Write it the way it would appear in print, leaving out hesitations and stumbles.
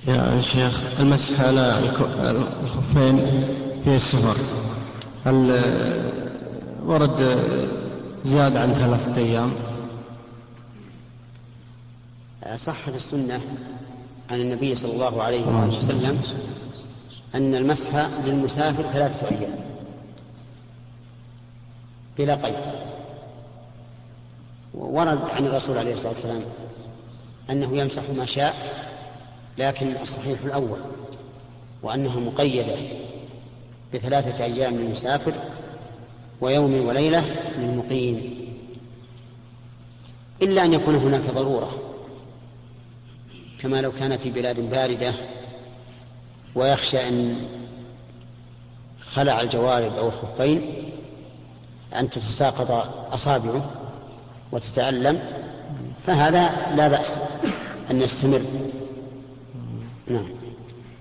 يا شيخ، المسح على الخفين في السفر هل ورد زاد عن 3 أيام؟ صحت السنة عن النبي صلى الله عليه وسلم أن المسح للمسافر 3 أيام بلا قيد. ورد عن الرسول عليه الصلاة والسلام أنه يمسح ما شاء، لكن الصحيح الأول وأنها مقيدة ب3 أيام للمسافر ويوم وليلة للمقيم، إلا أن يكون هناك ضرورة، كما لو كان في بلاد باردة ويخشى أن خلع الجوارب أو الخفين أن تتساقط أصابعه وتتألم، فهذا لا بأس أن يستمر. نعم.